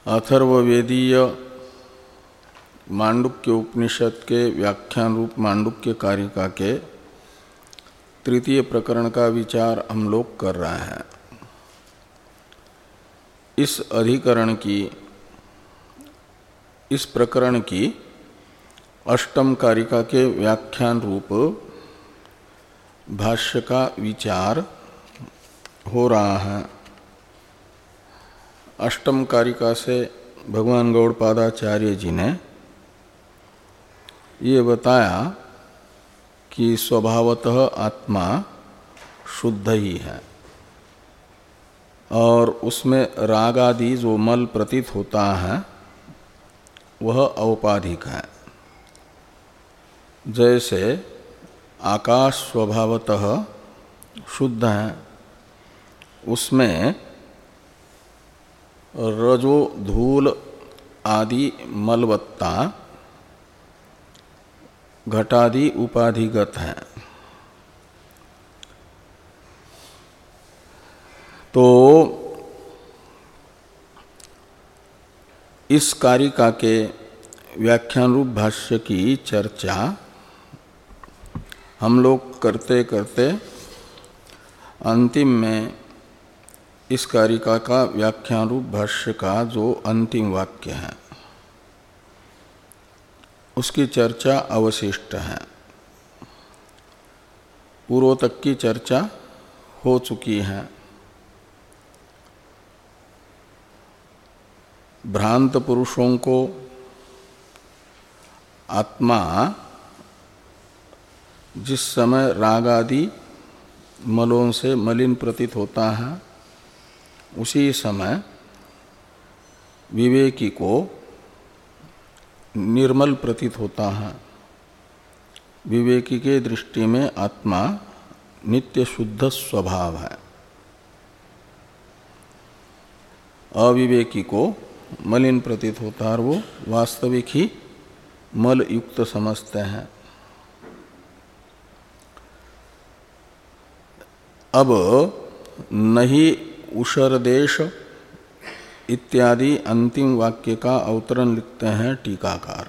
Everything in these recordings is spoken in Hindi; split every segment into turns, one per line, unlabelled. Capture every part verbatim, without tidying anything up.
अथर्ववेदीय मांडुक्य उपनिषद के व्याख्यान रूप मांडुक्य कारिका के तृतीय प्रकरण का विचार हम लोग कर रहे हैं। इस अधिकरण की इस प्रकरण की अष्टम कारिका के व्याख्यान रूप भाष्य का विचार हो रहा है। अष्टम कारिका से भगवान गौड़पादाचार्य जी ने ये बताया कि स्वभावतः आत्मा शुद्ध ही है और उसमें राग आदि जो मल प्रतीत होता है वह औपाधिक है। जैसे आकाश स्वभावतः शुद्ध है, उसमें रजो धूल आदि मलवत्ता घटादि उपाधिगत है। तो इस कारिका के व्याख्यान रूप भाष्य की चर्चा हम लोग करते करते अंतिम में इस कारिका का व्याख्यान रूप भाष्य का जो अंतिम वाक्य है उसकी चर्चा अवशिष्ट है। पूर्व तक की चर्चा हो चुकी है। भ्रांत पुरुषों को आत्मा जिस समय राग आदि मलों से मलिन प्रतीत होता है उसी समय विवेकी को निर्मल प्रतीत होता है। विवेकी के दृष्टि में आत्मा नित्य शुद्ध स्वभाव है, अविवेकी को मलिन प्रतीत होता है और वो वास्तविक ही मल युक्त समझते हैं। अब नहीं उषरदेश इत्यादि अंतिम वाक्य का अवतरण लिखते हैं टीकाकार।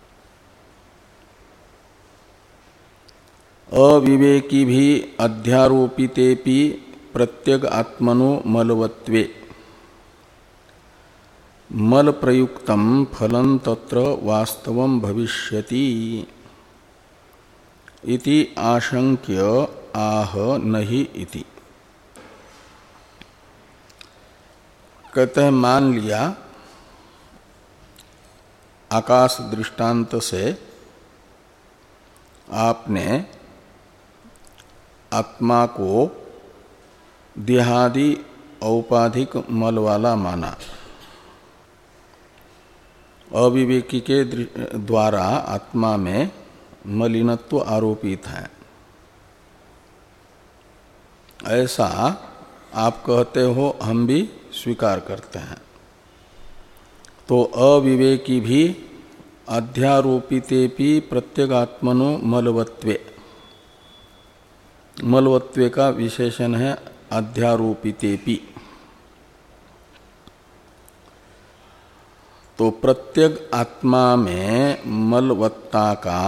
अविवेकी भी अध्यारोपितेपि प्रत्यग आत्मनो मलवत्वे मल प्रयुक्तम फलं तत्र वास्तवं भविष्यति इति आशंक्य आह नहीं इति। कहते हैं मान लिया आकाश दृष्टांत से आपने आत्मा को देहादि औपाधिक मल वाला माना। अविवेकी के द्वारा आत्मा में मलिनत्व आरोपित है, ऐसा आप कहते हो, हम भी स्वीकार करते हैं। तो अविवेकी भी अध्यारोपितेपि प्रत्यगात्मनो मलवत्वे, मलवत्वे का विशेषण है अध्यारोपितेपि। तो प्रत्यग आत्मा में मलवत्ता का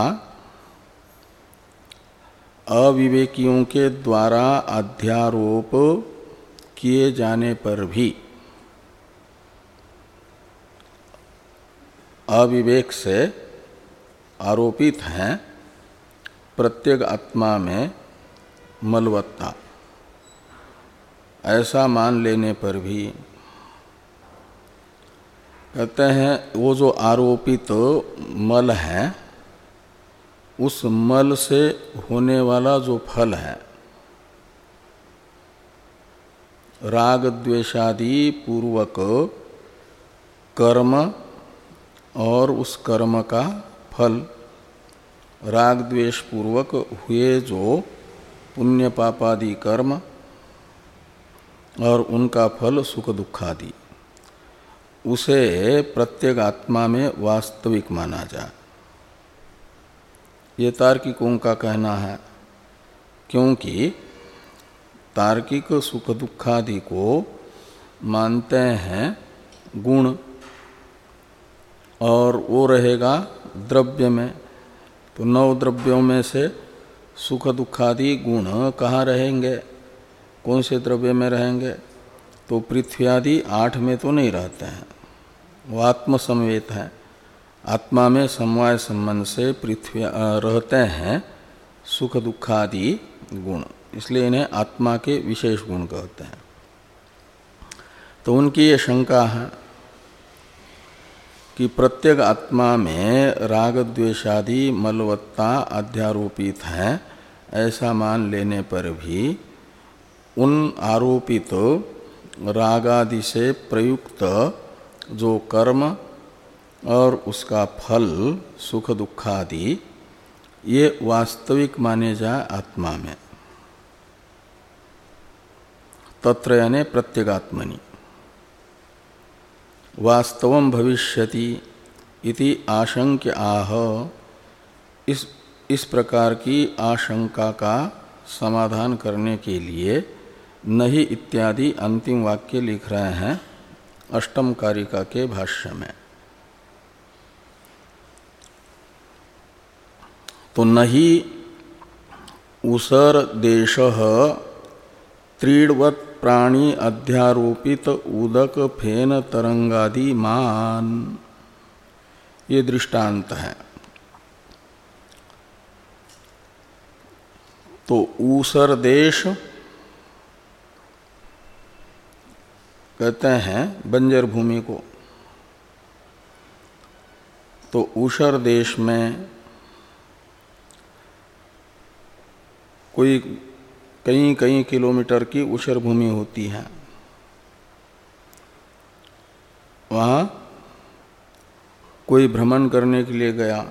अविवेकियों के द्वारा अध्यारोप किए जाने पर भी अविवेक से आरोपित हैं प्रत्यग आत्मा में मलवत्ता, ऐसा मान लेने पर भी कहते हैं वो जो आरोपित मल है उस मल से होने वाला जो फल है राग द्वेषादि पूर्वक कर्म और उस कर्म का फल, राग द्वेष पूर्वक हुए जो पुण्य पापादि कर्म और उनका फल सुख दुखादि, उसे प्रत्येक आत्मा में वास्तविक माना जाए। ये तार्किकों का कहना है, क्योंकि तार्किक सुख दुखादि को मानते हैं गुण और वो रहेगा द्रव्य में। तो नौ द्रव्यों में से सुख दुखादि गुण कहाँ रहेंगे, कौन से द्रव्य में रहेंगे? तो पृथ्वी आदि आठ में तो नहीं रहते हैं, वो आत्मसमवेत है। आत्मा में समवाय संबंध से पृथ्वी रहते हैं सुख दुखादि गुण, इसलिए इन्हें आत्मा के विशेष गुण कहते हैं। तो उनकी ये शंका है कि प्रत्येक आत्मा में राग द्वेषादि मलवत्ता अध्यारोपित है, ऐसा मान लेने पर भी उन आरोपित रागादि से प्रयुक्त जो कर्म और उसका फल सुख दुखादि ये वास्तविक माने जाए आत्मा में, तत्र यानी प्रत्यगात्मनि। वास्तवं भविष्यति इति आशंक्य आह, इस इस प्रकार की आशंका का समाधान करने के लिए नहीं इत्यादि अंतिम वाक्य लिख रहे हैं अष्टम कारिका के भाष्य में। तो नहीं उसर देशः त्रीडवत् प्राणी अध्यारोपित उदक फेन तरंगादि मान, ये दृष्टांत है। तो ऊसर देश कहते हैं बंजर भूमि को। तो ऊसर देश में कोई कई कई किलोमीटर की ऊसर भूमि होती है, वहाँ कोई भ्रमण करने के लिए गया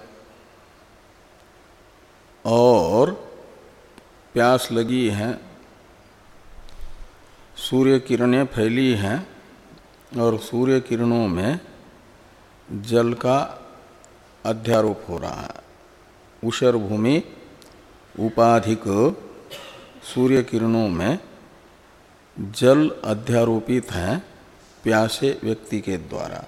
और प्यास लगी है, सूर्य किरणें फैली हैं और सूर्य किरणों में जल का अध्यारोप हो रहा है। ऊसर भूमि उपाधिक सूर्य किरणों में जल अध्यारोपित है प्यासे व्यक्ति के द्वारा।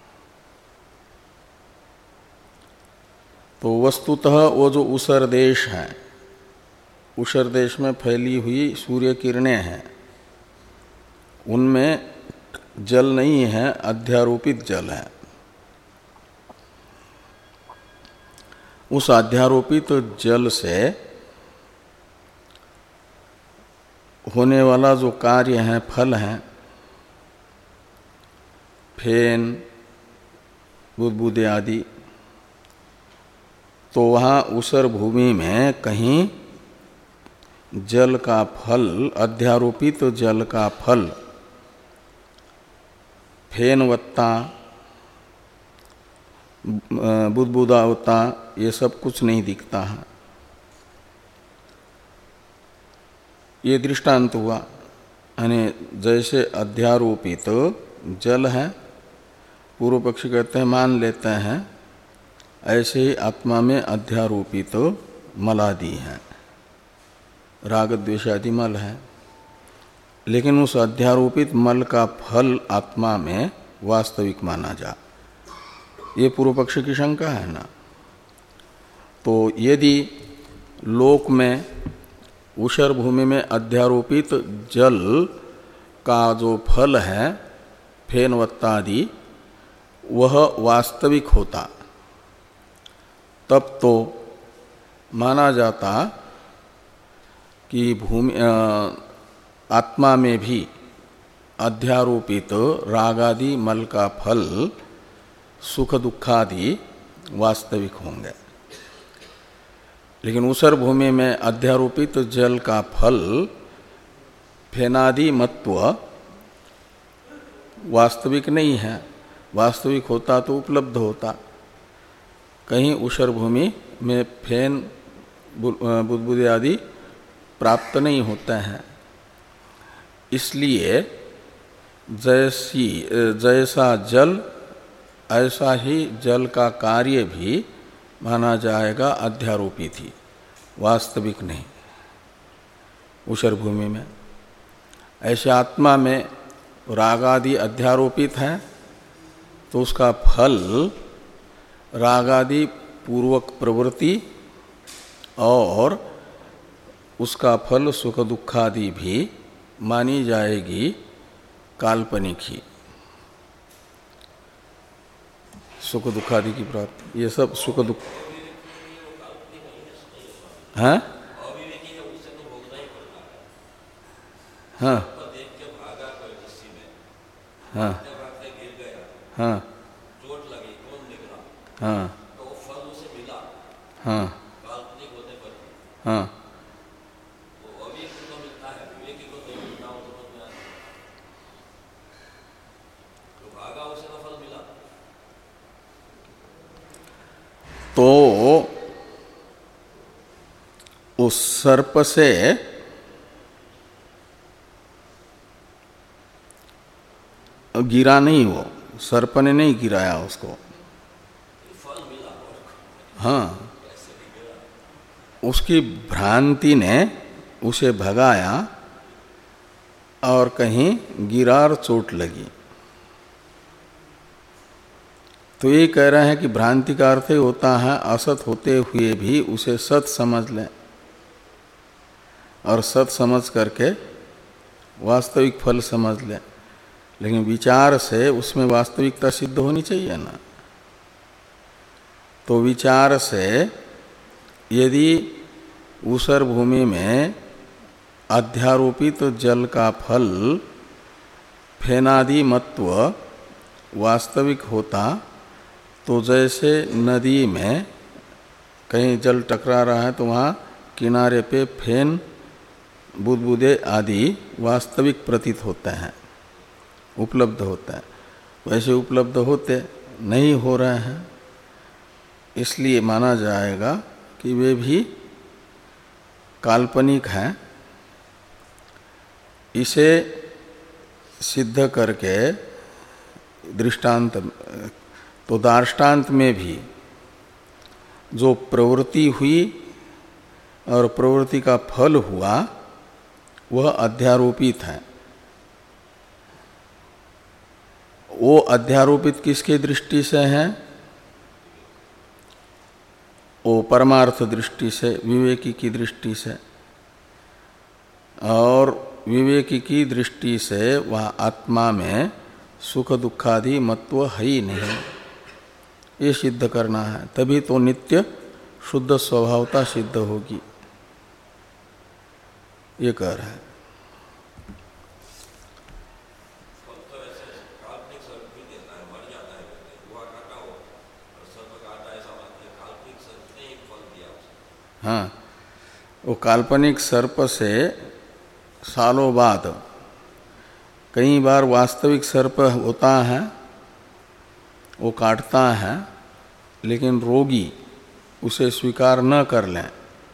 तो वस्तुतः वो जो ऊसर देश है, ऊसर देश में फैली हुई सूर्य किरणें हैं, उनमें जल नहीं है, अध्यारोपित जल है। उस अध्यारोपित जल से होने वाला जो कार्य है, फल है, फेन बुदबुदे आदि, तो वहाँ ऊसर भूमि में कहीं जल का फल, अध्यारोपित जल का फल फेनवत्ता बुदबुदावता ये सब कुछ नहीं दिखता है। ये दृष्टांत हुआ, यानी जैसे अध्यारोपित जल है, पूर्व पक्षी कहते हैं मान लेते हैं, ऐसे ही आत्मा में अध्यारोपित मलादि है, राग द्वेषादि मल है। लेकिन उस अध्यारोपित मल का फल आत्मा में वास्तविक माना जा, ये पूर्व पक्ष की शंका है ना। तो यदि लोक में ऊसर भूमि में अध्यारोपित जल का जो फल है फेनवत्तादि वह वास्तविक होता, तब तो माना जाता कि भूमि आत्मा में भी अध्यारोपित रागादि मल का फल सुख दुखादि वास्तविक होंगे। लेकिन ऊसर भूमि में अध्यारोपित जल का फल फेनादि मत्व वास्तविक नहीं है। वास्तविक होता तो उपलब्ध होता। कहीं ऊसर भूमि में फेन बुदबुदे आदि प्राप्त नहीं होते हैं। इसलिए जैसी जैसा जल ऐसा ही जल का कार्य भी माना जाएगा अध्यारोपित ही, वास्तविक नहीं। ऊसर भूमि में ऐसे आत्मा में रागादि अध्यारोपित है, तो उसका फल रागादि पूर्वक प्रवृत्ति और उसका फल सुख दुखादि भी मानी जाएगी काल्पनिक ही। सुख दुखादि की प्राप्ति, ये सब सुख दुख हाँ हाँ हाँ हाँ हाँ हाँ हाँ तो उस सर्प से गिरा नहीं, वो सर्प ने नहीं गिराया उसको। हाँ, उसकी भ्रांति ने उसे भगाया और कहीं गिरा और चोट लगी। तो ये कह रहे हैं कि भ्रांति का अर्थ होता है असत होते हुए भी उसे सत समझ लें और सत समझ करके वास्तविक फल समझ लें, लेकिन विचार से उसमें वास्तविकता सिद्ध होनी चाहिए ना। तो विचार से यदि ऊसर भूमि में अध्यारोपित तो जल का फल फेनादि मत्व वास्तविक होता, तो जैसे नदी में कहीं जल टकरा रहा है तो वहाँ किनारे पे फेन बुदबुदे आदि वास्तविक प्रतीत होते हैं, उपलब्ध होते हैं, वैसे उपलब्ध होते नहीं हो रहे हैं। इसलिए माना जाएगा कि वे भी काल्पनिक हैं। इसे सिद्ध करके दृष्टांत, तो दार्ष्टान्त में भी जो प्रवृत्ति हुई और प्रवृत्ति का फल हुआ वह अध्यारोपित है। वो अध्यारोपित किसके दृष्टि से है? वो परमार्थ दृष्टि से, विवेकी की दृष्टि से। और विवेकी की दृष्टि से वह आत्मा में सुख दुखादि मत्व है ही नहीं, ये सिद्ध करना है। तभी तो नित्य शुद्ध स्वभावता सिद्ध होगी, ये कह रहा है। हाँ, वो काल्पनिक सर्प से सालों बाद कई बार वास्तविक सर्प होता है, वो काटता है, लेकिन रोगी उसे स्वीकार न कर लें,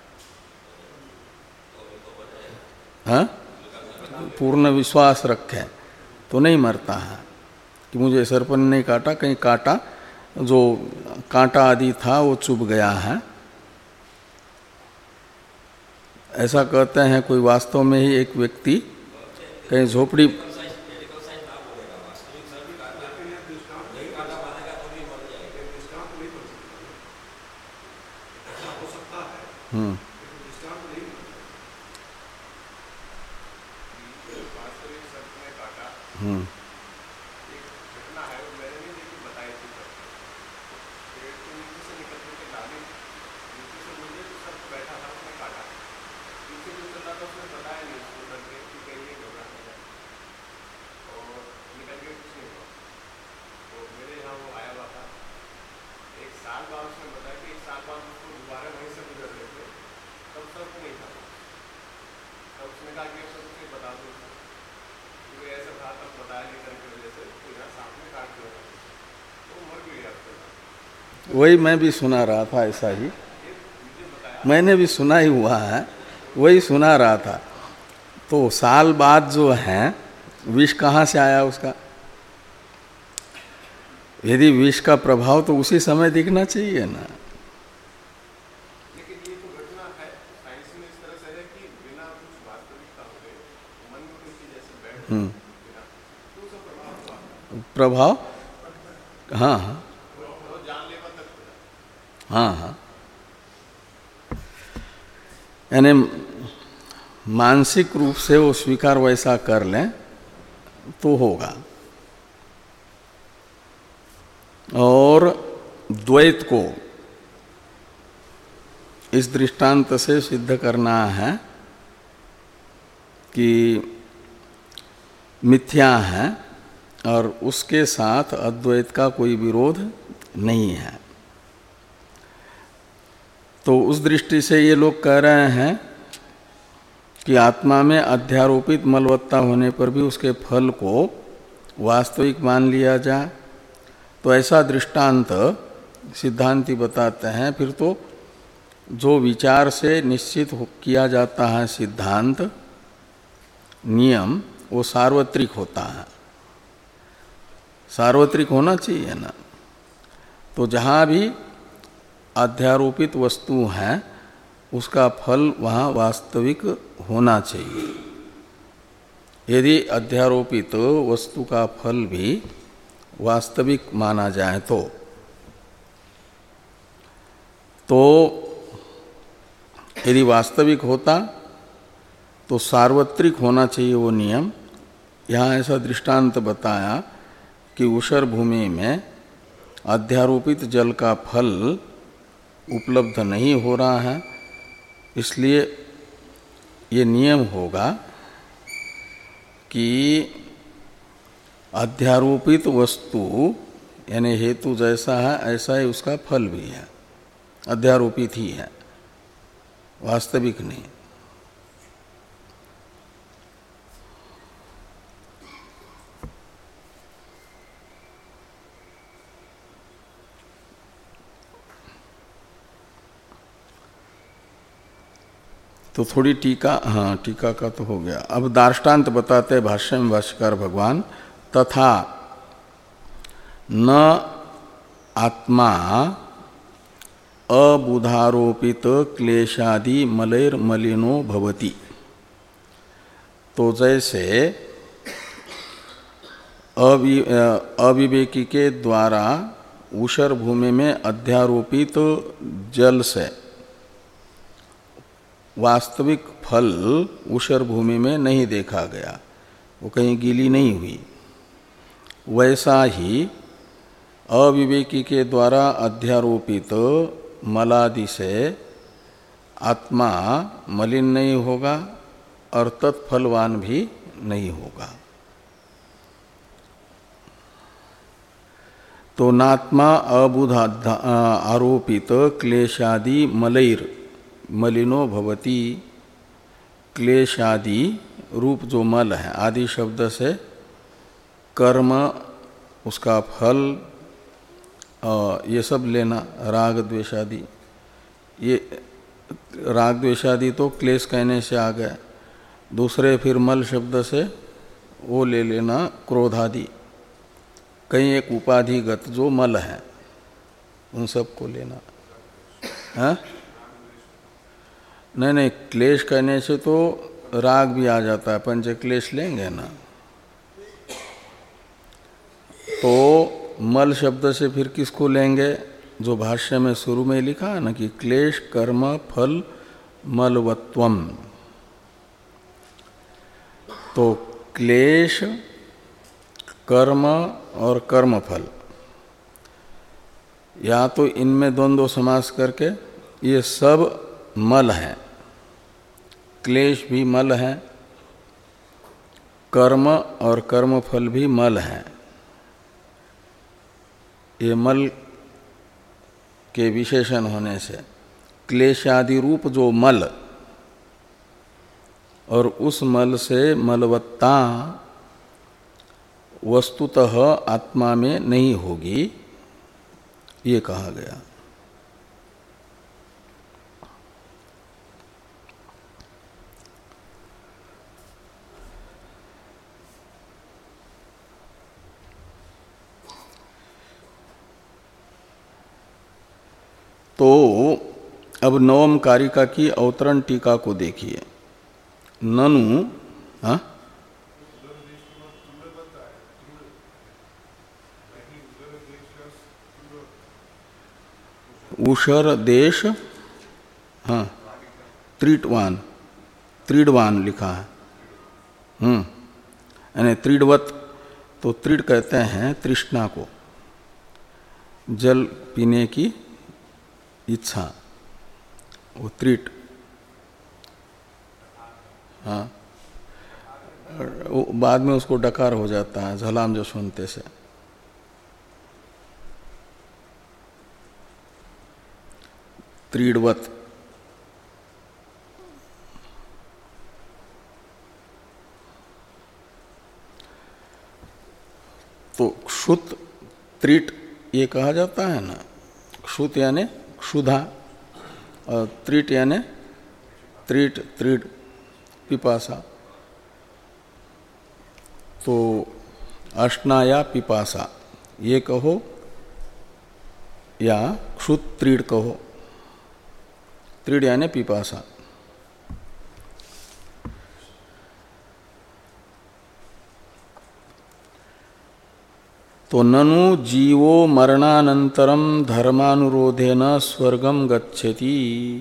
हाँ, पूर्ण विश्वास रखें तो नहीं मरता है कि मुझे सर्प ने नहीं काटा, कहीं काटा, जो कांटा आदि था वो चुभ गया है, ऐसा कहते हैं। कोई वास्तव में ही एक व्यक्ति कहीं झोपड़ी, हम्म हम्म वही मैं भी सुना रहा था, ऐसा ही मैंने भी सुना ही हुआ है, वही सुना रहा था। तो साल बाद जो है विष कहाँ से आया उसका? यदि विष का प्रभाव तो उसी समय दिखना चाहिए ना।
लेकिन ये तो घटना है, साइंस में इस तरह से है कि बिना कुछ वास्तविकता हुए मन में कोई चीज ऐसे बैठ
हम्म
तो उसका प्रभाव हुआ।
प्रभाव, हाँ हाँ,
वो जानलेवा तक
हाँ हाँ, यानी मानसिक रूप से वो स्वीकार वैसा कर लें तो होगा। और द्वैत को इस दृष्टांत से सिद्ध करना है कि मिथ्या है और उसके साथ अद्वैत का कोई विरोध नहीं है। तो उस दृष्टि से ये लोग कह रहे हैं कि आत्मा में अध्यारोपित मलवत्ता होने पर भी उसके फल को वास्तविक मान लिया जाए। तो ऐसा दृष्टांत सिद्धांती बताते हैं। फिर तो जो विचार से निश्चित किया जाता है सिद्धांत नियम, वो सार्वत्रिक होता है। सार्वत्रिक होना चाहिए ना। तो जहाँ भी अध्यारोपित वस्तु है उसका फल वहाँ वास्तविक होना चाहिए। यदि अध्यारोपित वस्तु का फल भी वास्तविक माना जाए तो तो यदि वास्तविक होता तो सार्वत्रिक होना चाहिए वो नियम। यहाँ ऐसा दृष्टांत बताया कि ऊषर भूमि में अध्यारोपित जल का फल उपलब्ध नहीं हो रहा है, इसलिए ये नियम होगा कि अध्यारोपित वस्तु यानी हेतु जैसा है ऐसा ही उसका फल भी है, अध्यारोपित ही है, वास्तविक नहीं। तो थोड़ी टीका, हाँ टीका का तो हो गया। अब दार्ष्टान्त बताते भाष्य में भाष्यकार भगवान, तथा न आत्मा अबुधारोपित क्लेशादि मलैर मलिनो भवति। तो जैसे अविवेकी के द्वारा ऊषर भूमि में अध्यारोपित जल से वास्तविक फल ऊषर भूमि में नहीं देखा गया, वो कहीं गीली नहीं हुई, वैसा ही अविवेकी के द्वारा अध्यारोपित मलादि से आत्मा मलिन नहीं होगा और तत्फलवान भी नहीं होगा। तो नात्मा अबुध आरोपित क्लेशादि मलैर मलिनो भवति। क्लेशादि रूप जो मल है, आदि शब्द से कर्म, उसका फल, ये सब लेना, राग द्वेषादि। ये राग द्वेषादि तो क्लेश कहने से आ गए। दूसरे फिर मल शब्द से वो ले लेना क्रोधादि, कहीं एक उपाधिगत जो मल है उन सब को लेना है। नहीं नहीं, क्लेश कहने से तो राग भी आ जाता है, पंच क्लेश लेंगे ना। तो मल शब्द से फिर किसको लेंगे, जो भाष्य में शुरू में लिखा है ना कि क्लेश कर्म फल मलवत्वम। तो क्लेश कर्म और कर्मफल, या तो इनमें द्वंद्व समास करके ये सब मल है। क्लेश भी मल है, कर्म और कर्मफल भी मल है। ये मल के विशेषण होने से क्लेशादि रूप जो मल, और उस मल से मलवत्ता वस्तुतः आत्मा में नहीं होगी, ये कहा गया। तो अब नवम कारिका की अवतरण टीका को देखिए। ननु, हाँ बुशर देश, हाँ त्रिटवान, त्रिडवान लिखा है। हम्म यानी त्रिडवत, तो त्रिड कहते हैं तृष्णा को, जल पीने की इच्छा, वो त्रिट। हाँ, वो बाद में उसको डकार हो जाता है झलाम जो सुनते से। त्रिडवत। तो क्षुत त्रिट ये कहा जाता है ना, क्षुत यानी क्षुधा, और त्रिट यानी त्रिट, त्रिड, पिपासा। तो अष्टा या पिपासा ये कहो या क्षुत त्रिड कहो। त्रिड यानी पिपासा। तो ननु जीवो मरणानंतरम धर्मानुरोधेन स्वर्गम गच्छति,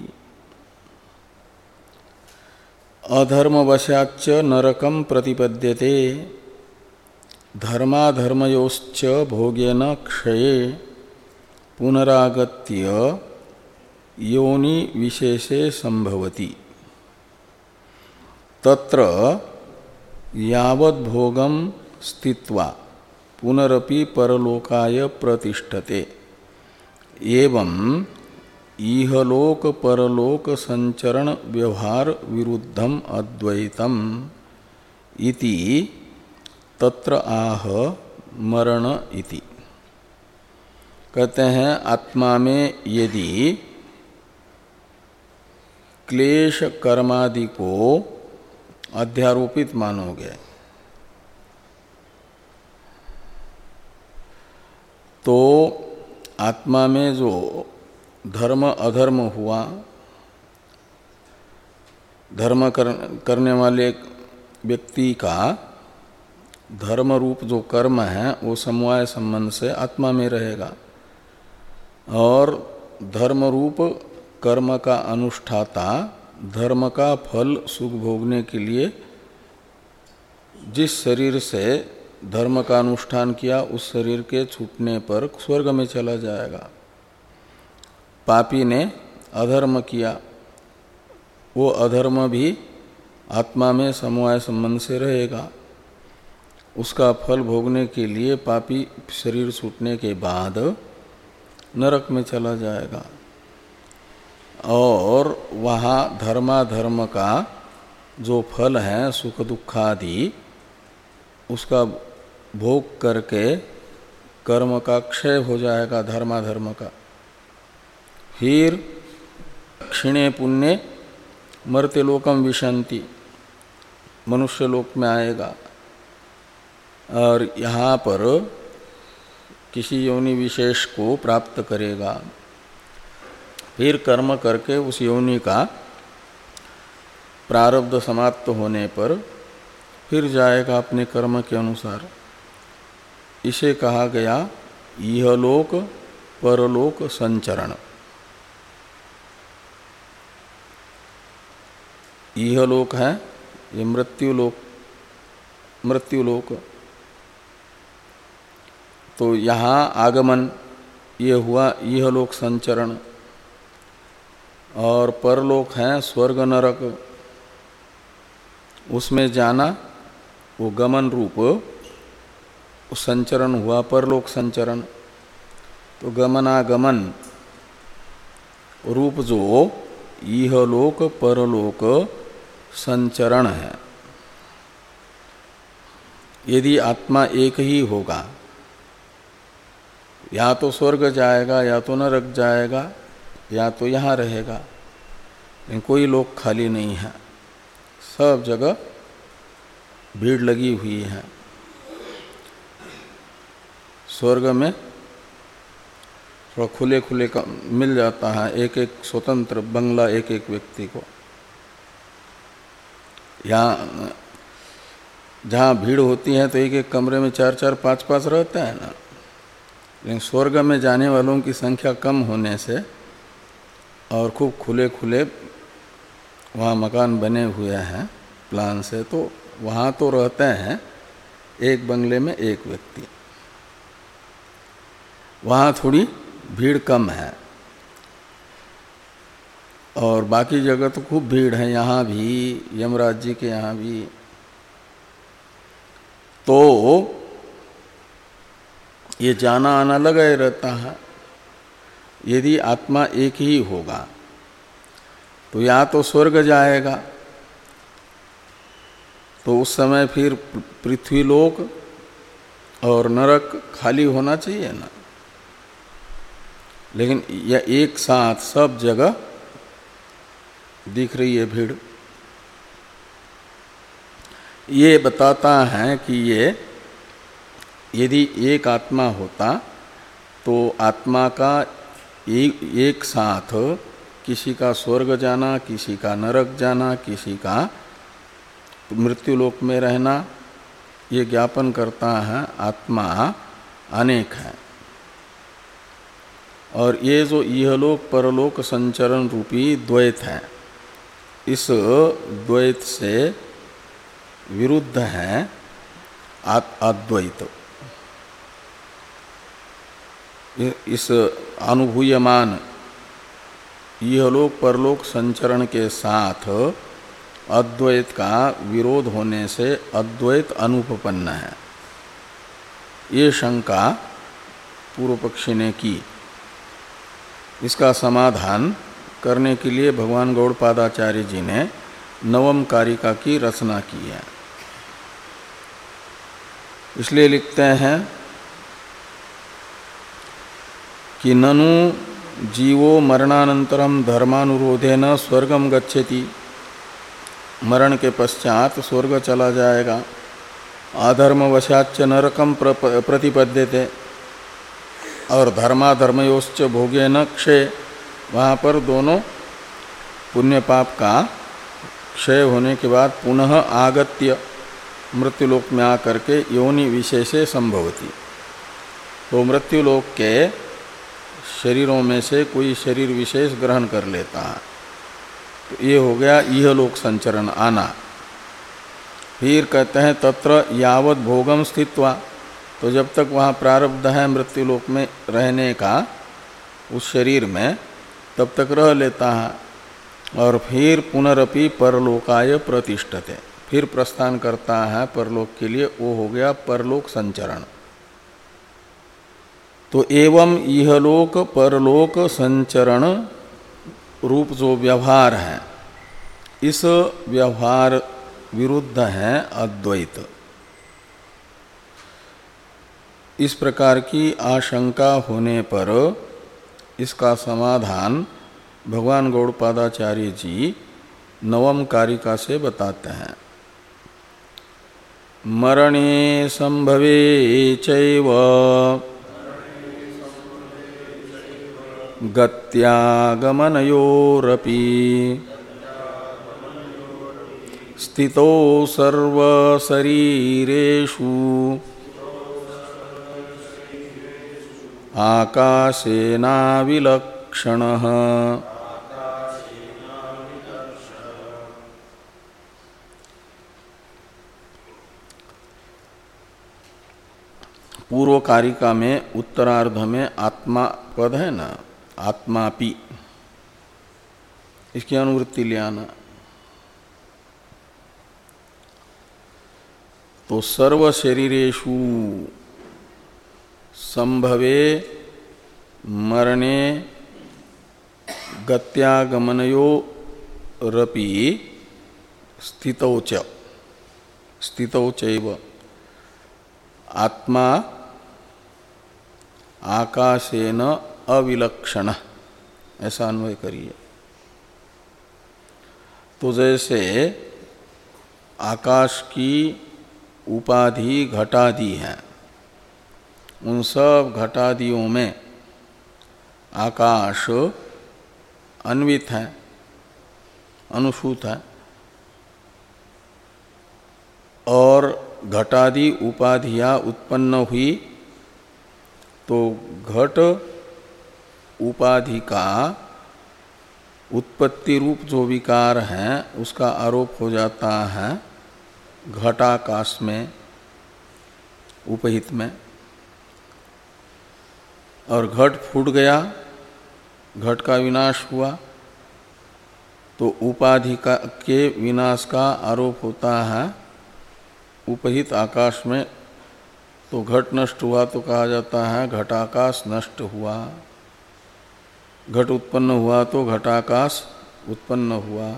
अधर्मवशाच्च नरकम प्रतिपद्यते, धर्माधर्मयोश्च भोगेन क्षये पुनरागत्य योनि विशेषे संभवति, तत्र यावद् भोगम स्थित्वा पुनरपि परलोकाय प्रतिष्ठते, एवं इहलोक परलोक संचरण व्यवहार विरुद्धम अद्वैतम इति तत्र आह मरण इति। कहते हैं आत्मा में यदि क्लेश कर्मादि को अध्यारोपित मानोगे तो आत्मा में जो धर्म अधर्म हुआ, धर्म कर, करने वाले व्यक्ति का धर्म रूप जो कर्म है वो समवाय संबंध से आत्मा में रहेगा, और धर्म रूप कर्म का अनुष्ठाता धर्म का फल सुख भोगने के लिए जिस शरीर से धर्म का अनुष्ठान किया उस शरीर के छूटने पर स्वर्ग में चला जाएगा। पापी ने अधर्म किया, वो अधर्म भी आत्मा में समवाय संबंध से रहेगा, उसका फल भोगने के लिए पापी शरीर छूटने के बाद नरक में चला जाएगा, और वहाँ धर्माधर्म का जो फल है सुख दुखादि उसका भोग करके कर्म का क्षय हो जाएगा धर्माधर्म का। फिर क्षीणे पुण्य मर्त्य लोकम विशंति, मनुष्य लोक में आएगा, और यहाँ पर किसी योनि विशेष को प्राप्त करेगा। फिर कर्म करके उस योनि का प्रारब्ध समाप्त होने पर फिर जाएगा अपने कर्म के अनुसार। इसे कहा गया इहलोक परलोक संचरण। इहलोक है ये मृत्युलोक, मृत्युलोक। तो यहाँ आगमन ये हुआ इहलोक संचरण, और परलोक है स्वर्ग नरक, उसमें जाना वो गमन रूप संचरण हुआ परलोक संचरण। तो गमनागमन रूप जो इहलोक परलोक संचरण है, यदि आत्मा एक ही होगा, या तो स्वर्ग जाएगा या तो नरक जाएगा या तो यहाँ रहेगा, लेकिन कोई लोक खाली नहीं है, सब जगह भीड़ लगी हुई है। स्वर्ग में थोड़ा खुले खुले का मिल जाता है, एक एक स्वतंत्र बंगला एक एक व्यक्ति को। यहाँ जहाँ भीड़ होती है तो एक एक कमरे में चार चार पाँच पाँच रहते हैं ना, लेकिन स्वर्ग में जाने वालों की संख्या कम होने से और खूब खुले खुले वहाँ मकान बने हुए हैं प्लान से, तो वहाँ तो रहते हैं एक बंगले में एक व्यक्ति, वहाँ थोड़ी भीड़ कम है। और बाकी जगह तो खूब भीड़ है, यहाँ भी, यमराज जी के यहाँ भी। तो ये जाना आना लगा ही रहता है। यदि आत्मा एक ही होगा तो या तो स्वर्ग जाएगा, तो उस समय फिर पृथ्वीलोक और नरक खाली होना चाहिए ना। लेकिन यह एक साथ सब जगह दिख रही है भीड़। ये बताता है कि ये यदि एक आत्मा होता तो आत्मा का एक, एक साथ किसी का स्वर्ग जाना, किसी का नरक जाना, किसी का मृत्युलोक में रहना, ये ज्ञापन करता है आत्मा अनेक है। और ये जो इहलोक परलोक संचरण रूपी द्वैत है, इस द्वैत से विरुद्ध है अद्वैत। इस अनुभूयमान इहलोक परलोक संचरण के साथ अद्वैत का विरोध होने से अद्वैत अनुपपन्न है। ये शंका पूर्व पक्षी ने की। इसका समाधान करने के लिए भगवान गौड़पादाचार्य जी ने नवम कारिका की रचना की है। इसलिए लिखते हैं कि ननु जीवो मरणानंतरम धर्मानुरोधेन स्वर्गम गच्छति, मरण के पश्चात स्वर्ग चला जाएगा। अधर्मवशाच्च नरकम प्रतिपद्यते, और धर्माधर्मयोश्च भोगेन क्षय, वहाँ पर दोनों पुण्य पाप का क्षय होने के बाद पुनः आगत्य मृत्युलोक में आकर के योनि विशेषे संभवती, तो मृत्युलोक के शरीरों में से कोई शरीर विशेष ग्रहण कर लेता है। तो ये हो गया इहलोक संचरण आना। फिर कहते हैं तत्र यावत भोगम स्थित्वा, तो जब तक वहाँ प्रारब्ध है मृत्युलोक में रहने का उस शरीर में, तब तक रह लेता है। और फिर पुनरपि परलोकाय प्रतिष्ठते, फिर प्रस्थान करता है परलोक के लिए, वो हो गया परलोक संचरण। तो एवं इहलोक परलोक संचरण रूप जो व्यवहार है, इस व्यवहार विरुद्ध है अद्वैत। इस प्रकार की आशंका होने पर इसका समाधान भगवान गौड़पादाचार्य जी नवम कारिका से बताते हैं। मरणे संभवे चैव गत्यागमनयोरपि स्थितो सर्वशरीरेषु आकाशेनाविलक्षणः। पूर्व कारिका में उत्तरार्ध में आत्मा पद है ना, आत्मापि, इसकी अनुवृत्ति ले आना। तो सर्व शरीरेषु संभवे मरणे गत्यागमनयो रपि स्थितौ च, स्थितौ चैव आत्मा आकाशेन अविलक्षण, ऐसा अन्वय करिए। तो जैसे आकाश की उपाधि घटादि है, उन सब घटादियों में आकाश अन्वित है, अनुसूत है, और घटादि उपाधियां उत्पन्न हुई तो घट उपाधि का उत्पत्ति रूप जो विकार है उसका आरोप हो जाता है घटाकाश में, उपहित में। और घट फूट गया, घट का विनाश हुआ, तो उपाधि का के विनाश का आरोप होता है उपहित आकाश में। तो घट नष्ट हुआ तो कहा जाता है घटाकाश नष्ट हुआ। घट उत्पन्न हुआ तो घटाकाश उत्पन्न हुआ।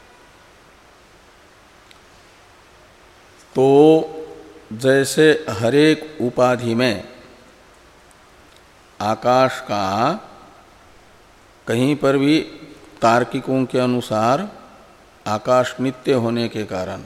तो जैसे हरेक उपाधि में आकाश का कहीं पर भी तार्किकों के अनुसार आकाश नित्य होने के कारण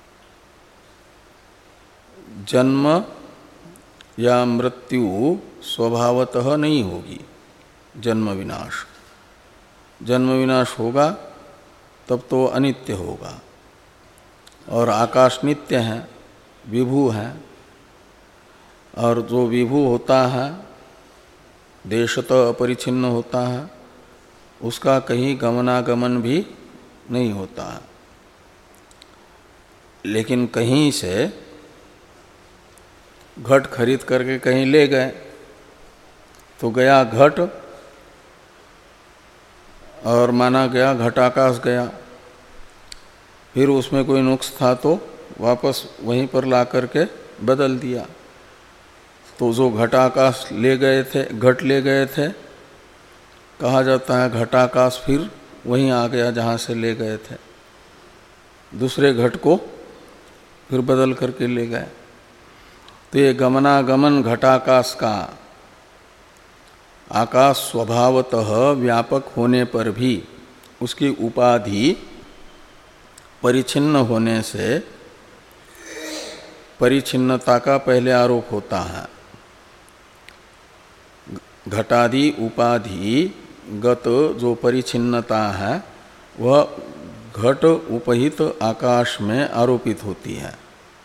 जन्म या मृत्यु स्वभावतः नहीं होगी, जन्म विनाश। जन्म विनाश होगा तब तो अनित्य होगा। और आकाश नित्य है, विभू है, और जो विभू होता है देशतः अपरिछिन्न होता है, उसका कहीं गमनागमन भी नहीं होता है। लेकिन कहीं से घट खरीद करके कहीं ले गए तो गया घट, और माना गया घटाकाश गया, फिर उसमें कोई नुक्स था तो वापस वहीं पर ला करके बदल दिया। तो जो घटाकाश ले गए थे, घट ले गए थे, कहा जाता है घटाकाश फिर वहीं आ गया जहाँ से ले गए थे, दूसरे घट को फिर बदल करके ले गए। तो ये गमनागमन घटाकाश का आकाश स्वभावतः व्यापक होने पर भी उसकी उपाधि परिच्छिन्न होने से परिच्छिन्नता का पहले आरोप होता है। घटादि उपाधि गत जो परिच्छिन्नता है वह घट उपहित आकाश में आरोपित होती है,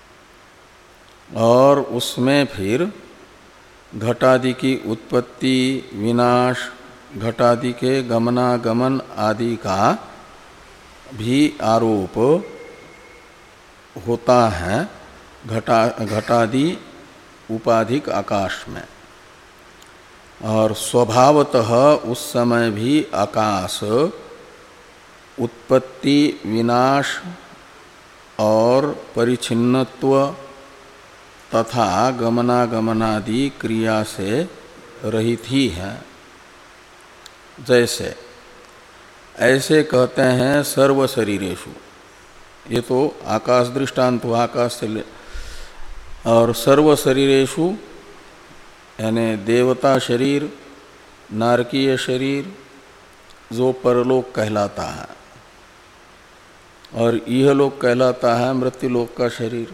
और उसमें फिर घटादि की उत्पत्ति विनाश, घटादि के गमनागमन आदि का भी आरोप होता है घटा घटादि उपाधिक आकाश में। और स्वभावतः उस समय भी आकाश उत्पत्ति विनाश और परिच्छिन्नत्व तथा गमनागमनादि क्रिया से रहित ही है। जैसे ऐसे कहते हैं सर्व शरीरेषु, ये तो आकाश दृष्टांत हुआ आकाश से ले, और सर्व शरीरेषु यानी देवता शरीर, नारकीय शरीर जो परलोक कहलाता है, और इहलोक कहलाता है मृत्युलोक का शरीर।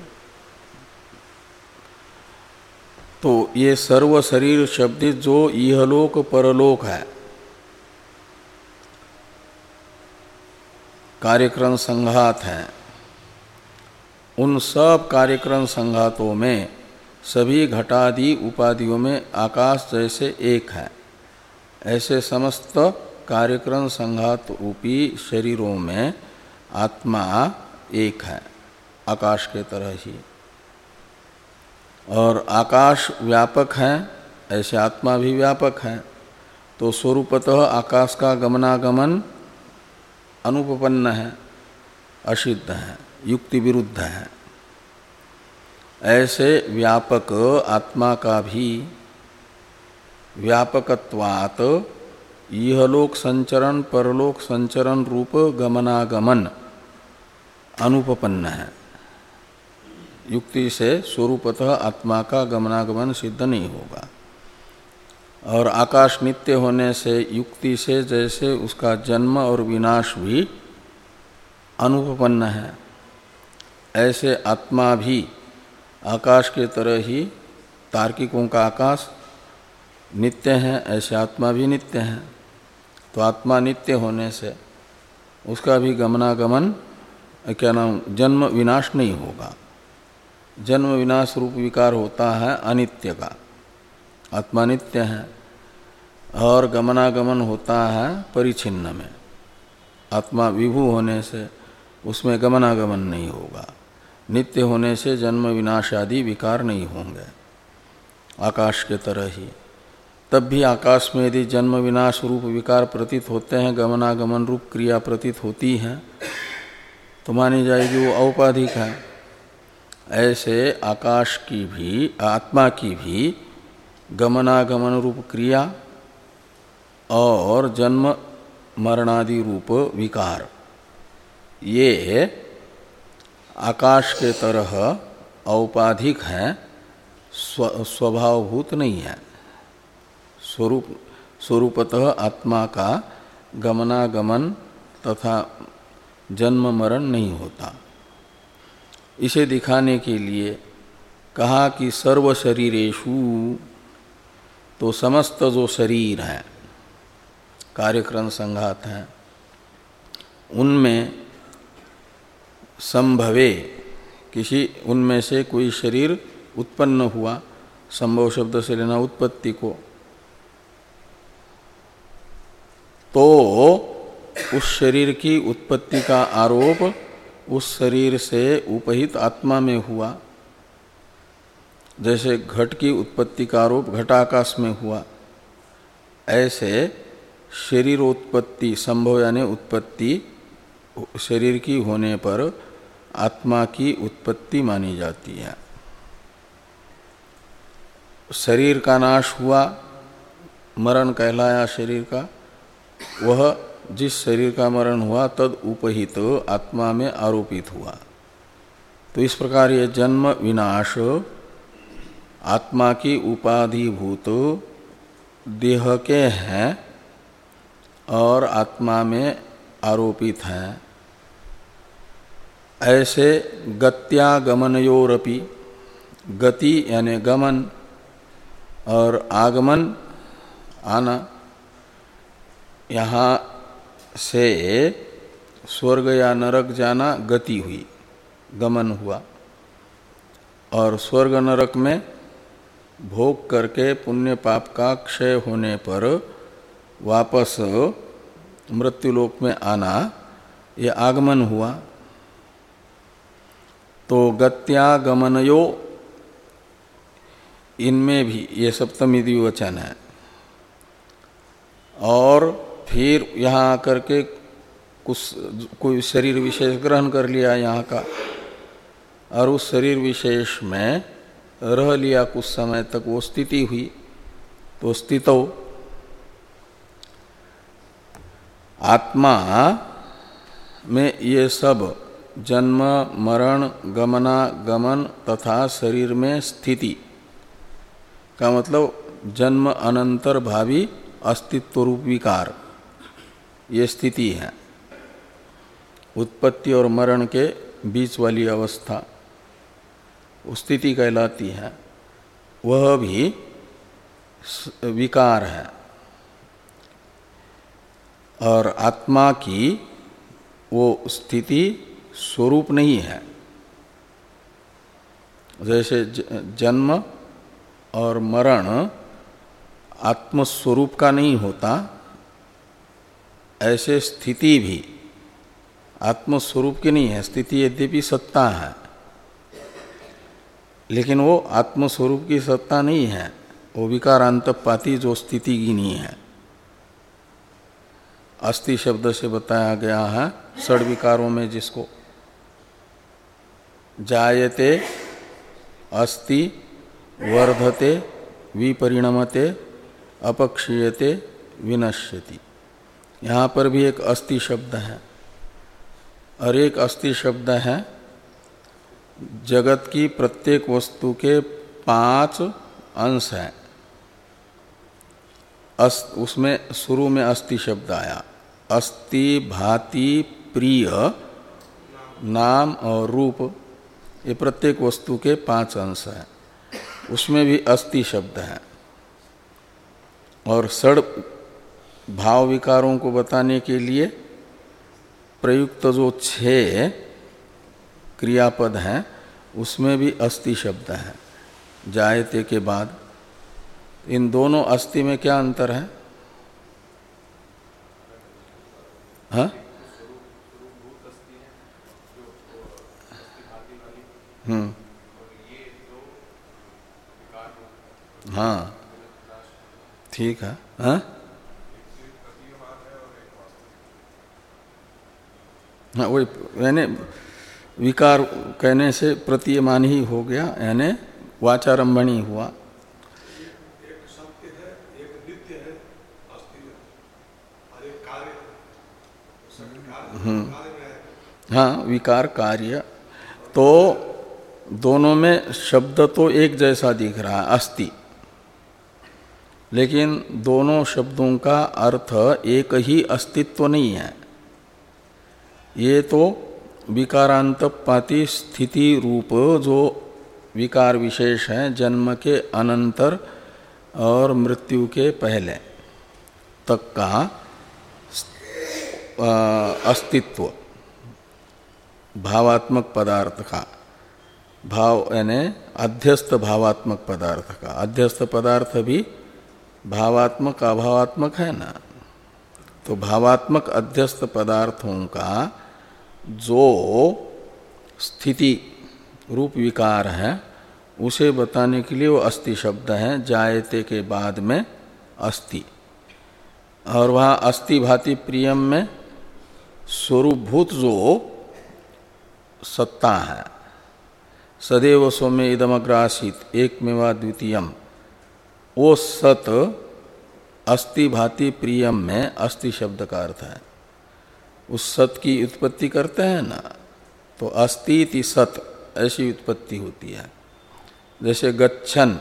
तो ये सर्व शरीर शब्द जो इहलोक परलोक है, कार्यक्रम संघात हैं, उन सब कार्यक्रम संघातों में सभी घटादि उपाधियों में आकाश जैसे एक है, ऐसे समस्त कार्यक्रम संघात रूपी शरीरों में आत्मा एक है, आकाश के तरह ही। और आकाश व्यापक है, ऐसे आत्मा भी व्यापक है। तो स्वरूपतः आकाश का गमनागमन अनुपपन्न है, असिद्ध है, युक्ति विरुद्ध है। ऐसे व्यापक आत्मा का भी व्यापकत्वात् इहलोक संचरण परलोक संचरण रूप गमनागमन अनुपपन्न है। युक्ति से स्वरूपतः आत्मा का गमनागमन सिद्ध नहीं होगा। और आकाश नित्य होने से युक्ति से जैसे उसका जन्म और विनाश भी अनुपपन्न है, ऐसे आत्मा भी आकाश के तरह ही तार्किकों का आकाश नित्य है, ऐसे आत्मा भी नित्य है। तो आत्मा नित्य होने से उसका भी गमनागमन क्या नाम जन्म विनाश नहीं होगा। जन्म विनाश रूप विकार होता है अनित्य का, आत्मा नित्य है, और गमनागमन होता है परिच्छिन्न में। आत्मा विभू होने से उसमें गमनागमन नहीं होगा। नित्य होने से जन्म विनाश आदि विकार नहीं होंगे, आकाश के तरह ही। तब भी आकाश में यदि जन्म विनाश रूप विकार प्रतीत होते हैं, गमनागमन रूप क्रिया प्रतीत होती है, तो मानी जाएगी वो औपाधिक है। ऐसे आकाश की भी, आत्मा की भी गमनागमन रूप क्रिया और जन्म मरणादि रूप विकार, ये आकाश के तरह औपाधिक हैं, स्व स्वभावभूत नहीं है। स्वरूप स्वरूपतः आत्मा का गमनागमन तथा जन्म मरण नहीं होता। इसे दिखाने के लिए कहा कि सर्व शरीरेषु, तो समस्त जो शरीर हैं, कार्यक्रम संघात हैं, उनमें संभवे, किसी उनमें से कोई शरीर उत्पन्न हुआ, संभव शब्द से लेना उत्पत्ति को, तो उस शरीर की उत्पत्ति का आरोप उस शरीर से उपहित आत्मा में हुआ। जैसे घट की उत्पत्ति का आरोप घटाकाश में हुआ, ऐसे शरीरोत्पत्ति, संभव यानी उत्पत्ति शरीर की होने पर आत्मा की उत्पत्ति मानी जाती है। शरीर का नाश हुआ, मरण कहलाया शरीर का, वह जिस शरीर का मरण हुआ तद उपहित तो आत्मा में आरोपित हुआ। तो इस प्रकार ये जन्म विनाश आत्मा की उपाधिभूत देह के हैं और आत्मा में आरोपित हैं। ऐसे गत्यागमनयोरपि, गति यानी गमन और आगमन आना, यहाँ से स्वर्ग या नरक जाना गति हुई, गमन हुआ, और स्वर्ग नरक में भोग करके पुण्य पाप का क्षय होने पर वापस मृत्युलोक में आना, ये आगमन हुआ। तो गत्यागमनयो, इनमें भी ये सप्तमी द्विवचन है। और फिर यहाँ आकर के कुछ कोई शरीर विशेष ग्रहण कर लिया यहाँ का, और उस शरीर विशेष में रह लिया कुछ समय तक, वो स्थिति हुई, तो स्थितो आत्मा में ये सब जन्म मरण गमना गमन तथा शरीर में स्थिति का मतलब जन्म अनंतर भावी अस्तित्व रूप विकार, ये स्थिति है। उत्पत्ति और मरण के बीच वाली अवस्था स्थिति कहलाती है, वह भी विकार है। और आत्मा की वो स्थिति स्वरूप नहीं है। जैसे जन्म और मरण आत्मस्वरूप का नहीं होता, ऐसे स्थिति भी आत्मस्वरूप की नहीं है। स्थिति यद्यपि सत्ता है, लेकिन वो आत्मस्वरूप की सत्ता नहीं है, वो विकारांतपाती जो स्थिति की नहीं है। अस्थि शब्द से बताया गया है षड विकारों में, जिसको जायते अस्ति वर्धते विपरिणमते अपक्षीयते विनश्यति, यहाँ पर भी एक अस्ति शब्द है और एक अस्ति शब्द है जगत की प्रत्येक वस्तु के पांच अंश हैं। अस्त, उसमें शुरू में अस्ति शब्द आया। अस्ति, भाति, प्रिय, नाम और रूप, ये प्रत्येक वस्तु के पांच अंश हैं। उसमें भी अस्ति शब्द है। और षड भाव विकारों को बताने के लिए प्रयुक्त जो छह क्रियापद हैं, उसमें भी अस्ति शब्द है जायते के बाद। इन दोनों अस्ति में क्या अंतर है? हाँ? हम्म, हाँ ठीक है। हाँ हाँ वही यानी विकार कहने से प्रतीयमान ही हो गया, यानी वाचारंभणी हुआ।
एक सत्य है, एक नित्य है, अस्थि है, और एक कार्य
हम्म,
कार्य में है।
हाँ विकार कार्य, तो दोनों में शब्द तो एक जैसा दिख रहा है अस्ति, लेकिन दोनों शब्दों का अर्थ एक ही अस्तित्व नहीं है। ये तो विकारांतपाती स्थिति रूप जो विकार विशेष है जन्म के अनंतर और मृत्यु के पहले तक का अस्तित्व भावात्मक पदार्थ का, भाव यानी अध्यस्त भावात्मक पदार्थ का। अध्यस्त पदार्थ भी भावात्मक अभावात्मक है ना, तो भावात्मक अध्यस्त पदार्थों का जो स्थिति रूप विकार है उसे बताने के लिए वो अस्ति शब्द है, जायते के बाद में अस्ति। और वहाँ अस्ति भाति प्रियम में स्वरूपभूत जो सत्ता है, सदैव सौम्य इदमग्रासित एकमेवा द्वितीयम, वो सत अस्ति भाति प्रियम में अस्ति शब्द का अर्थ है। उस सत की उत्पत्ति करते हैं ना, तो अस्ति इति सत ऐसी उत्पत्ति होती है। जैसे गच्छन,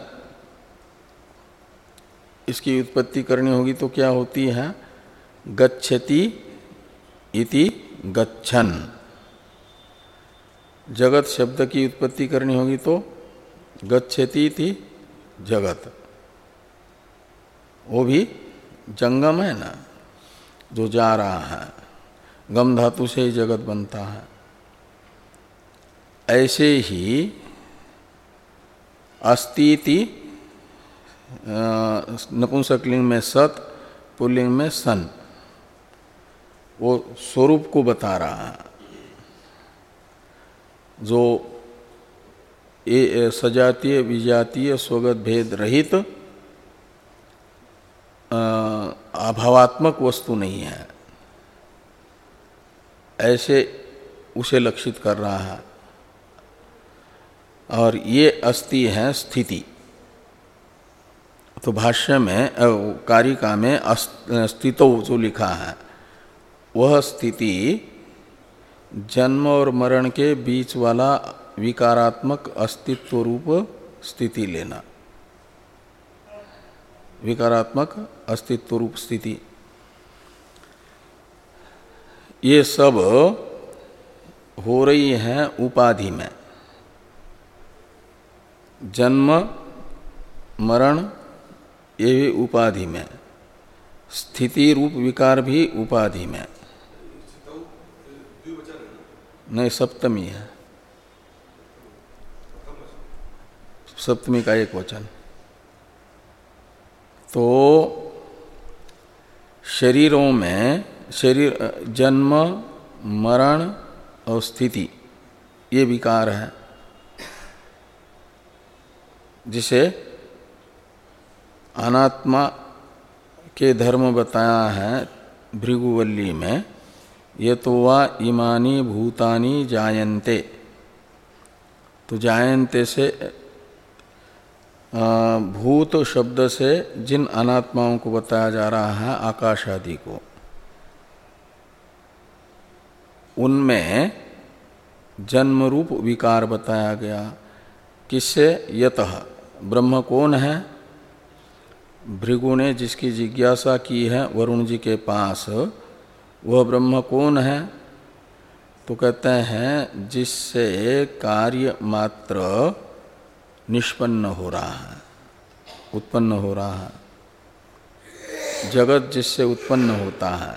इसकी उत्पत्ति करनी होगी तो क्या होती है, गच्छति इति गच्छन। जगत शब्द की उत्पत्ति करनी होगी तो गच्छति इति जगत, वो भी जंगम है ना, जो जा रहा है, गम धातु से ही जगत बनता है। ऐसे ही अस्तिति नपुंसकलिंग में सत, पुल्लिंग में सन, वो स्वरूप को बता रहा है। जो ए सजातीय विजातीय स्वगत भेद रहित अभावात्मक वस्तु नहीं है, ऐसे उसे लक्षित कर रहा है। और ये अस्ति है स्थिति। तो भाष्य में कारिका में स्थितो जो लिखा है वह स्थिति जन्म और मरण के बीच वाला विकारात्मक अस्तित्व रूप स्थिति लेना, विकारात्मक अस्तित्व रूप स्थिति। ये सब हो रही है उपाधि में, जन्म मरण ये भी उपाधि में, स्थिति रूप विकार भी उपाधि में। नहीं, सप्तमी है, सप्तमी का एक वचन। तो शरीरों में शरीर जन्म मरण और स्थिति ये विकार है, जिसे अनात्मा के धर्म बताया है भृगुवल्ली में। ये तो वा इमानी भूतानि जायन्ते, तो जायन्ते से भूत शब्द से जिन अनात्माओं को बताया जा रहा है आकाश आदि को, उनमें जन्म रूप विकार बताया गया। किससे? यतः ब्रह्म कौन है? भृगु ने जिसकी जिज्ञासा की है वरुण जी के पास, वह ब्रह्म कौन है? तो कहते हैं जिससे कार्य मात्र निष्पन्न हो रहा है, उत्पन्न हो रहा है। जगत जिससे उत्पन्न होता है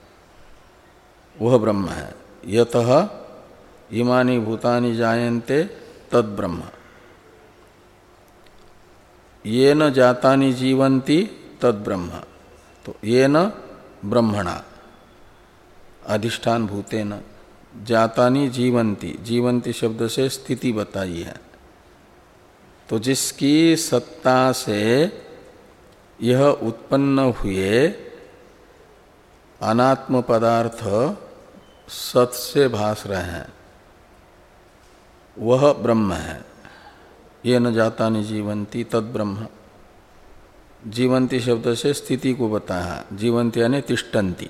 वह ब्रह्म है। यतः इमानि भूतानि जायन्ते तद ब्रह्म, येन जातानि जीवन्ति तद ब्रह्म। तो येन ब्रह्मणा अधिष्ठान भूतेन, जातानी जीवंती, जीवंती शब्द से स्थिति बताई है। तो जिसकी सत्ता से यह उत्पन्न हुए अनात्म पदार्थ सत से भास रहे हैं, वह ब्रह्म है। ये न जातानि जीवंती तद ब्रह्म। जीवंती शब्द से स्थिति को बताया, जीवंती यानी तिष्ठन्ति,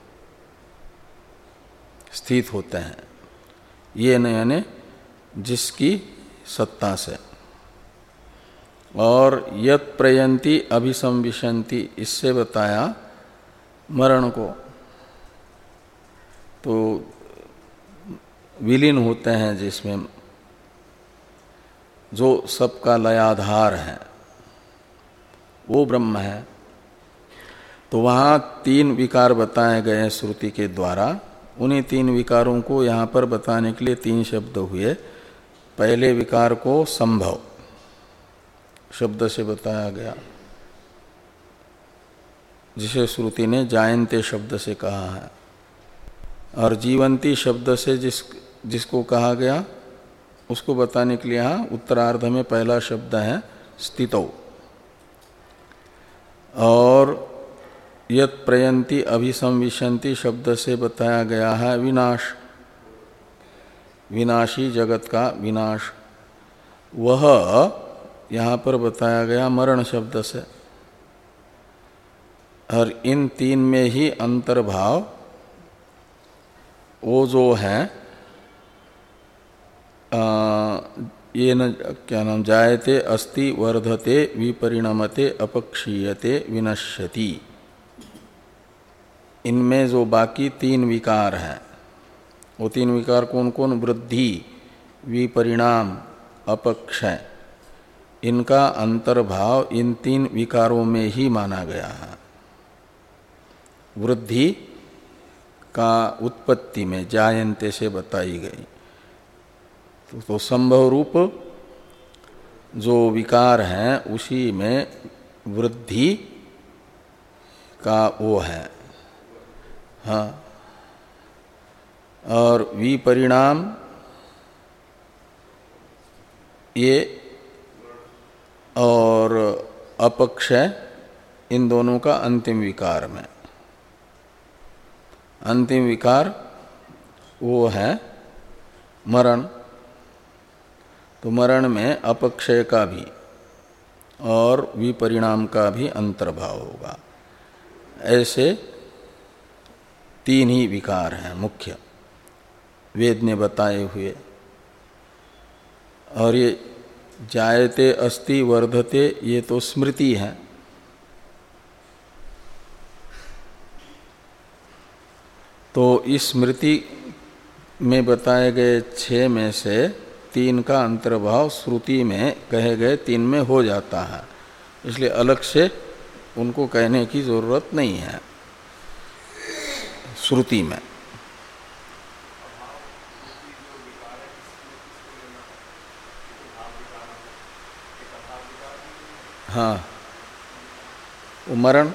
स्थित होते हैं। ये न यानी जिसकी सत्ता से। और यत प्रयंती अभिसंविशंति, इससे बताया मरण को। तो विलीन होते हैं जिसमें, जो सबका लयाधार है, वो ब्रह्म है। तो वहाँ तीन विकार बताए गए हैं श्रुति के द्वारा। उन्हीं तीन विकारों को यहाँ पर बताने के लिए तीन शब्द हुए। पहले विकार को संभव शब्द से बताया गया, जिसे श्रुति ने जायन्ते शब्द से कहा है। और जीवंती शब्द से जिस जिसको कहा गया, उसको बताने के लिए यहाँ उत्तरार्ध में पहला शब्द है स्थितौ। और यत प्रयंती अभिसंविशंति शब्द से बताया गया है विनाश, विनाशी जगत का विनाश। वह यहाँ पर बताया गया मरण शब्द से। और इन तीन में ही अंतर्भाव वो जो है आ, ये न क्या नाम जायते अस्ति वर्धते विपरिणमते अपक्षीयते विनश्यति, इनमें जो बाकी तीन विकार हैं, वो तीन विकार कौन कौन? वृद्धि, विपरिणाम, अपक्षय। इनका अंतर्भाव इन तीन विकारों में ही माना गया है। वृद्धि का उत्पत्ति में जायन्ते से बताई गई। तो, तो संभव रूप जो विकार है उसी में वृद्धि का वो है। हाँ, और विपरिणाम ये और अपक्षय, इन दोनों का अंतिम विकार में। अंतिम विकार वो है मरण। तो मरण में अपक्षय का भी और विपरिणाम का भी अंतर्भाव होगा। ऐसे तीन ही विकार हैं मुख्य, वेद ने बताए हुए। और ये जायते अस्ति वर्धते, ये तो स्मृति है। तो इस स्मृति में बताए गए छह में से तीन का अंतर्भाव श्रुति में कहे गए तीन में हो जाता है, इसलिए अलग से उनको कहने की जरूरत नहीं है श्रुति में। हाँ, वो मरण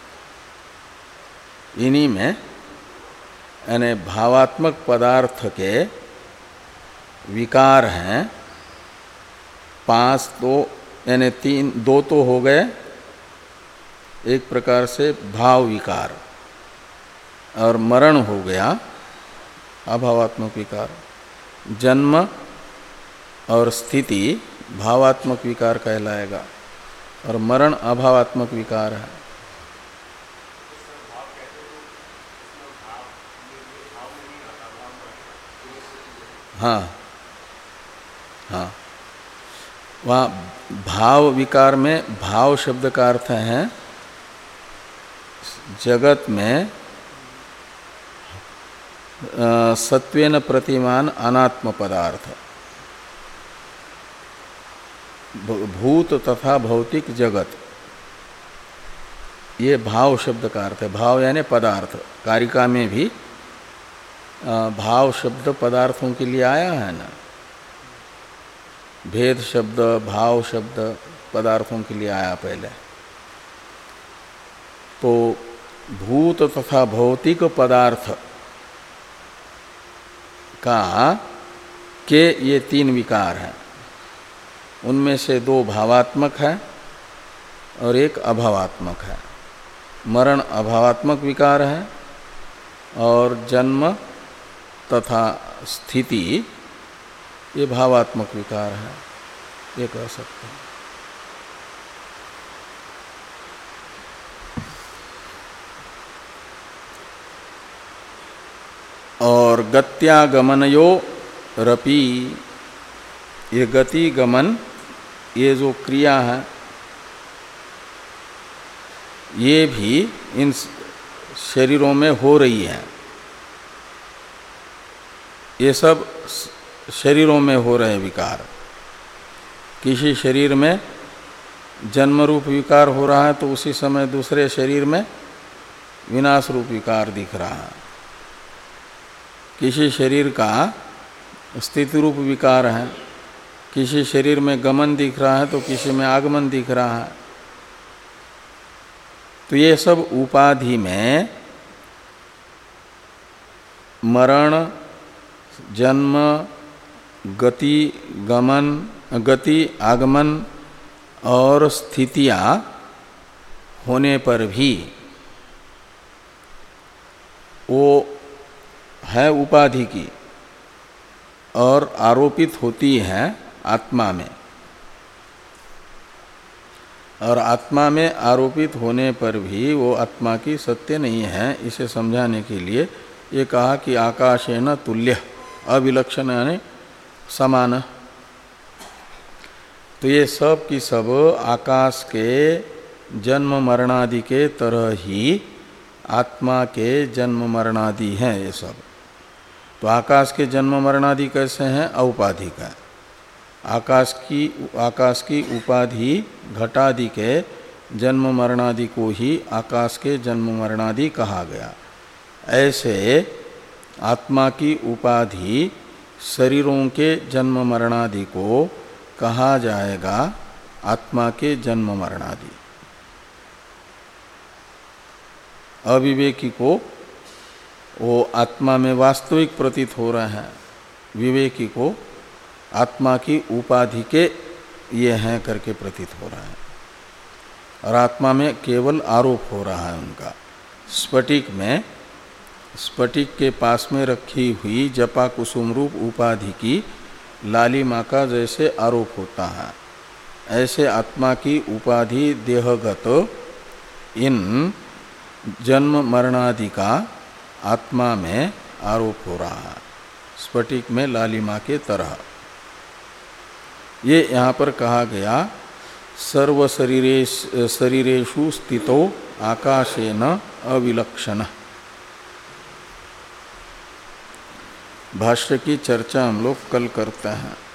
इन्हीं में, यानी भावात्मक पदार्थ के विकार हैं पांच। तो यानी तीन, दो तो हो गए एक प्रकार से भाव विकार, और मरण हो गया अभावात्मक विकार। जन्म और स्थिति भावात्मक विकार कहलाएगा, और मरण अभावात्मक विकार है। हाँ हाँ, वहाँ भाव विकार में भाव शब्द का अर्थ है जगत में सत्वेन प्रतिमान अनात्म पदार्थ, भूत तथा भौतिक जगत, ये भाव शब्द का अर्थ है। भाव यानी पदार्थ। कारिका में भी भाव शब्द पदार्थों के लिए आया है ना। भेद शब्द, भाव शब्द पदार्थों के लिए आया पहले। तो भूत तथा भौतिक पदार्थ का के ये तीन विकार हैं, उनमें से दो भावात्मक है और एक अभावात्मक है। मरण अभावात्मक विकार है और जन्म तथा स्थिति ये भावात्मक विकार है, ये कह सकते हैं। और गत्यागमनयो रपि, ये गति गमन ये जो क्रिया है ये भी इन शरीरों में हो रही है। ये सब शरीरों में हो रहे विकार। किसी शरीर में जन्म रूप विकार हो रहा है तो उसी समय दूसरे शरीर में विनाश रूप विकार दिख रहा है। किसी शरीर का स्थिति रूप विकार है, किसी शरीर में गमन दिख रहा है तो किसी में आगमन दिख रहा है। तो ये सब उपाधि में मरण, जन्म, गति गमन, गति आगमन और स्थितियां होने पर भी वो है उपाधि की और आरोपित होती है आत्मा में। और आत्मा में आरोपित होने पर भी वो आत्मा की सत्य नहीं है। इसे समझाने के लिए ये कहा कि आकाशेन तुल्य, अविलक्षण यानी समान। तो ये सब की सब आकाश के जन्म मरणादि के तरह ही आत्मा के जन्म मरणादि हैं ये सब। तो आकाश के जन्म मरणादि कैसे हैं? औपाधिक है। आकाश की आकाश की उपाधि घटादि के जन्म मरणादि को ही आकाश के जन्म मरणादि कहा गया। ऐसे आत्मा की उपाधि शरीरों के जन्म मरणादि को कहा जाएगा आत्मा के जन्म मरणादि। अविवेकी को वो आत्मा में वास्तविक प्रतीत हो रहे हैं, विवेकी को आत्मा की उपाधि के ये हैं करके प्रतीत हो रहा है। और आत्मा में केवल आरोप हो रहा है उनका। स्फटिक में, स्फटिक के पास में रखी हुई जपा कुसुम रूप उपाधि की लालिमा का जैसे आरोप होता है, ऐसे आत्मा की उपाधि देहगत इन जन्म मरणादि का आत्मा में आरोप हो रहा है, स्फटिक में लालिमा के तरह। ये यहाँ पर कहा गया सर्व शरीरेश शरीरेषु स्थितो आकाशेन अविलक्षण। भाष्य की चर्चा हम लोग कल करते हैं।